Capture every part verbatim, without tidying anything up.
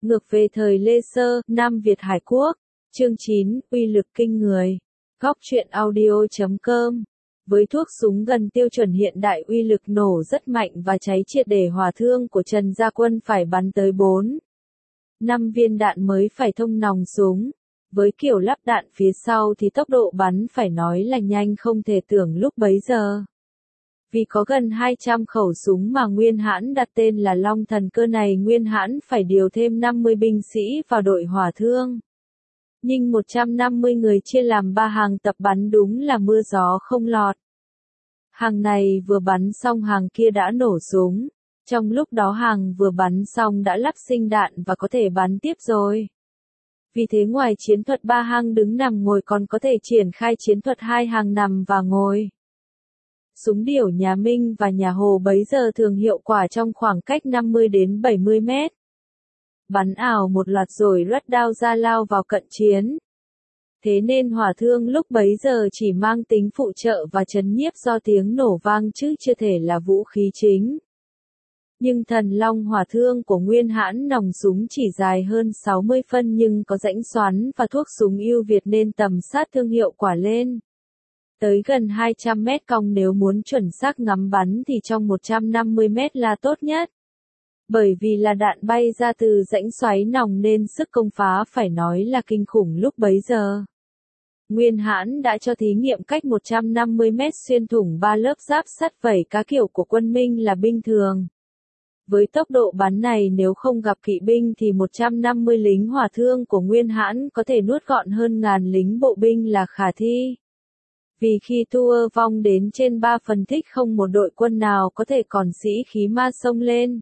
Ngược về thời Lê Sơ, Nam Việt Hải Quốc. Chương chín, uy lực kinh người. Góc truyện audio chấm com. Với thuốc súng gần tiêu chuẩn hiện đại uy lực nổ rất mạnh và cháy triệt để, hỏa thương của Trần Gia Quân phải bắn tới bốn, năm viên đạn mới phải thông nòng súng. Với kiểu lắp đạn phía sau thì tốc độ bắn phải nói là nhanh không thể tưởng lúc bấy giờ. Vì có gần hai trăm khẩu súng mà Nguyên Hãn đặt tên là Long Thần cơ này, Nguyên Hãn phải điều thêm năm mươi binh sĩ vào đội hỏa thương. Nhưng một trăm năm mươi người chia làm ba hàng tập bắn đúng là mưa gió không lọt. Hàng này vừa bắn xong hàng kia đã nổ súng. Trong lúc đó hàng vừa bắn xong đã lắp sinh đạn và có thể bắn tiếp rồi. Vì thế ngoài chiến thuật ba hàng đứng nằm ngồi còn có thể triển khai chiến thuật hai hàng nằm và ngồi. Súng điểu nhà Minh và nhà Hồ bấy giờ thường hiệu quả trong khoảng cách năm mươi đến bảy mươi mét. Bắn ảo một loạt rồi rớt đao ra lao vào cận chiến. Thế nên hỏa thương lúc bấy giờ chỉ mang tính phụ trợ và trấn nhiếp do tiếng nổ vang chứ chưa thể là vũ khí chính. Nhưng Thần Long hỏa thương của Nguyên Hãn nòng súng chỉ dài hơn sáu mươi phân nhưng có rãnh xoắn và thuốc súng ưu việt nên tầm sát thương hiệu quả lên tới gần hai trăm mét cong, nếu muốn chuẩn xác ngắm bắn thì trong một trăm năm mươi mét là tốt nhất. Bởi vì là đạn bay ra từ rãnh xoáy nòng nên sức công phá phải nói là kinh khủng lúc bấy giờ. Nguyên Hãn đã cho thí nghiệm cách một trăm năm mươi mét xuyên thủng ba lớp giáp sắt vảy cá kiểu của quân Minh là binh thường. Với tốc độ bắn này nếu không gặp kỵ binh thì một trăm năm mươi lính hỏa thương của Nguyên Hãn có thể nuốt gọn hơn ngàn lính bộ binh là khả thi. Vì khi thua vong đến trên ba phần thích không một đội quân nào có thể còn sĩ khí ma xông lên.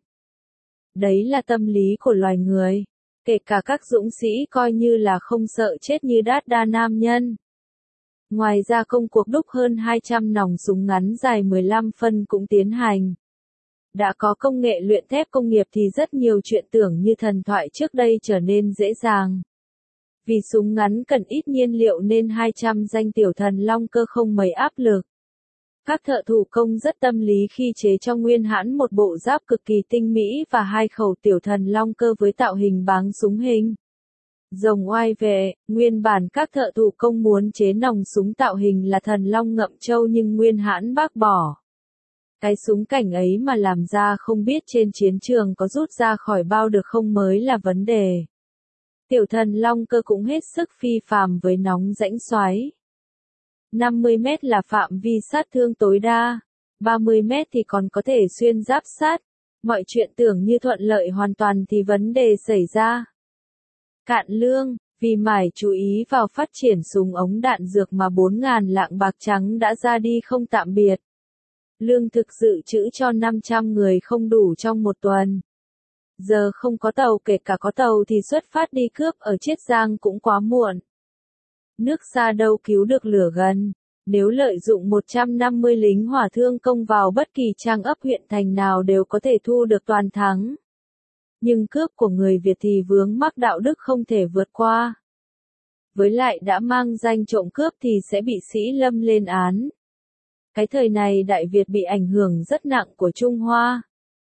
Đấy là tâm lý của loài người. Kể cả các dũng sĩ coi như là không sợ chết như Đát Đa nam nhân. Ngoài ra công cuộc đúc hơn hai trăm nòng súng ngắn dài mười lăm phân cũng tiến hành. Đã có công nghệ luyện thép công nghiệp thì rất nhiều chuyện tưởng như thần thoại trước đây trở nên dễ dàng. Vì súng ngắn cần ít nhiên liệu nên hai trăm danh tiểu thần Long cơ không mấy áp lực. Các thợ thủ công rất tâm lý khi chế cho Nguyên Hãn một bộ giáp cực kỳ tinh mỹ và hai khẩu tiểu thần Long cơ với tạo hình báng súng hình rồng oai vệ. Nguyên bản các thợ thủ công muốn chế nòng súng tạo hình là thần Long ngậm châu nhưng Nguyên Hãn bác bỏ. Cái súng cảnh ấy mà làm ra không biết trên chiến trường có rút ra khỏi bao được không mới là vấn đề. Tiểu thần Long cơ cũng hết sức phi phàm với nóng rãnh xoáy. năm mươi mét là phạm vi sát thương tối đa, ba mươi mét thì còn có thể xuyên giáp sát. Mọi chuyện tưởng như thuận lợi hoàn toàn thì vấn đề xảy ra. Cạn lương, vì mải chú ý vào phát triển súng ống đạn dược mà bốn ngàn lạng bạc trắng đã ra đi không tạm biệt. Lương thực dự trữ cho năm trăm người không đủ trong một tuần. Giờ không có tàu, kể cả có tàu thì xuất phát đi cướp ở Chiết Giang cũng quá muộn. Nước xa đâu cứu được lửa gần. Nếu lợi dụng một trăm năm mươi lính hỏa thương công vào bất kỳ trang ấp huyện thành nào đều có thể thu được toàn thắng. Nhưng cướp của người Việt thì vướng mắc đạo đức không thể vượt qua. Với lại đã mang danh trộm cướp thì sẽ bị sĩ lâm lên án. Cái thời này Đại Việt bị ảnh hưởng rất nặng của Trung Hoa.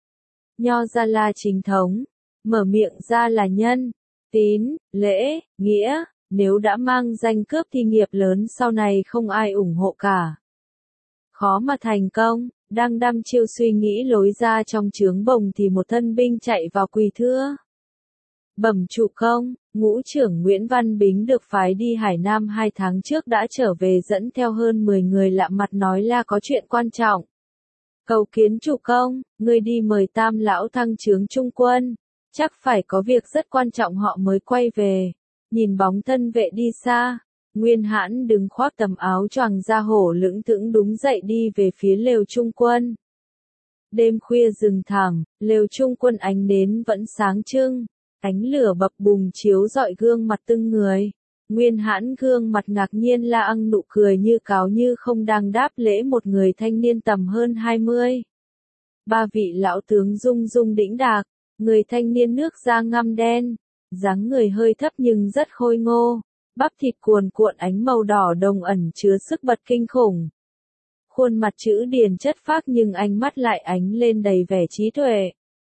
Nho ra là chính thống, mở miệng ra là nhân, tín, lễ, nghĩa, nếu đã mang danh cướp thì nghiệp lớn sau này không ai ủng hộ cả. Khó mà thành công, đang đăm chiêu suy nghĩ lối ra trong trướng bồng thì một thân binh chạy vào quỳ thưa. Bẩm chủ công, ngũ trưởng Nguyễn Văn Bính được phái đi Hải Nam hai tháng trước đã trở về dẫn theo hơn mười người lạ mặt nói là có chuyện quan trọng. Cầu kiến chủ công, người đi mời Tam lão thăng trướng trung quân. Chắc phải có việc rất quan trọng họ mới quay về. Nhìn bóng thân vệ đi xa, Nguyên Hãn đứng khoác tấm áo choàng da hổ lững thững đúng dậy đi về phía lều trung quân. Đêm khuya rừng thẳm, lều trung quân ánh nến vẫn sáng trưng, ánh lửa bập bùng chiếu rọi gương mặt từng người. Nguyên Hãn gương mặt ngạc nhiên la ăng nụ cười như cáo như không đang đáp lễ một người thanh niên tầm hơn hai mươi. Ba vị lão tướng rung rung đĩnh đạc, người thanh niên nước da ngăm đen, dáng người hơi thấp nhưng rất khôi ngô, bắp thịt cuồn cuộn ánh màu đỏ đồng ẩn chứa sức bật kinh khủng. Khuôn mặt chữ điền chất phác nhưng ánh mắt lại ánh lên đầy vẻ trí tuệ.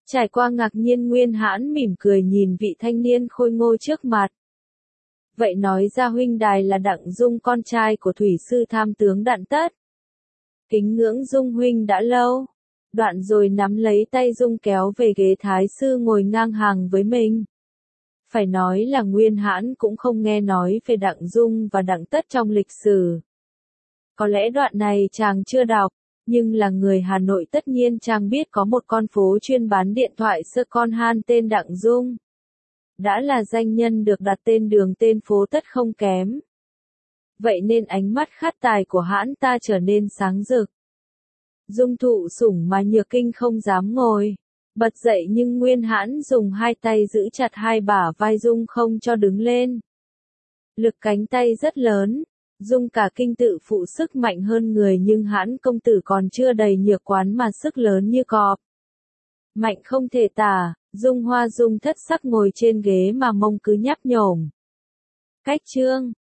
Trải qua ngạc nhiên Nguyên Hãn mỉm cười nhìn vị thanh niên khôi ngô trước mặt. Vậy nói ra huynh đài là Đặng Dung con trai của thủy sư tham tướng Đặng Tất. Kính ngưỡng Dung huynh đã lâu. Đoạn rồi nắm lấy tay Dung kéo về ghế thái sư ngồi ngang hàng với mình. Phải nói là Nguyên Hãn cũng không nghe nói về Đặng Dung và Đặng Tất trong lịch sử. Có lẽ đoạn này chàng chưa đọc, nhưng là người Hà Nội tất nhiên chàng biết có một con phố chuyên bán điện thoại sơ con han tên Đặng Dung. Đã là danh nhân được đặt tên đường tên phố tất không kém. Vậy nên ánh mắt khát tài của Hãn ta trở nên sáng rực. Dung thụ sủng mà Nhược Kinh không dám ngồi. Bật dậy nhưng Nguyên Hãn dùng hai tay giữ chặt hai bả vai Dung không cho đứng lên. Lực cánh tay rất lớn. Dung cả kinh tự phụ sức mạnh hơn người nhưng Hãn công tử còn chưa đầy nhược quán mà sức lớn như cọp. Mạnh không thể tả, Dung Hoa Dung thất sắc ngồi trên ghế mà mông cứ nhấp nhổm. Cách chương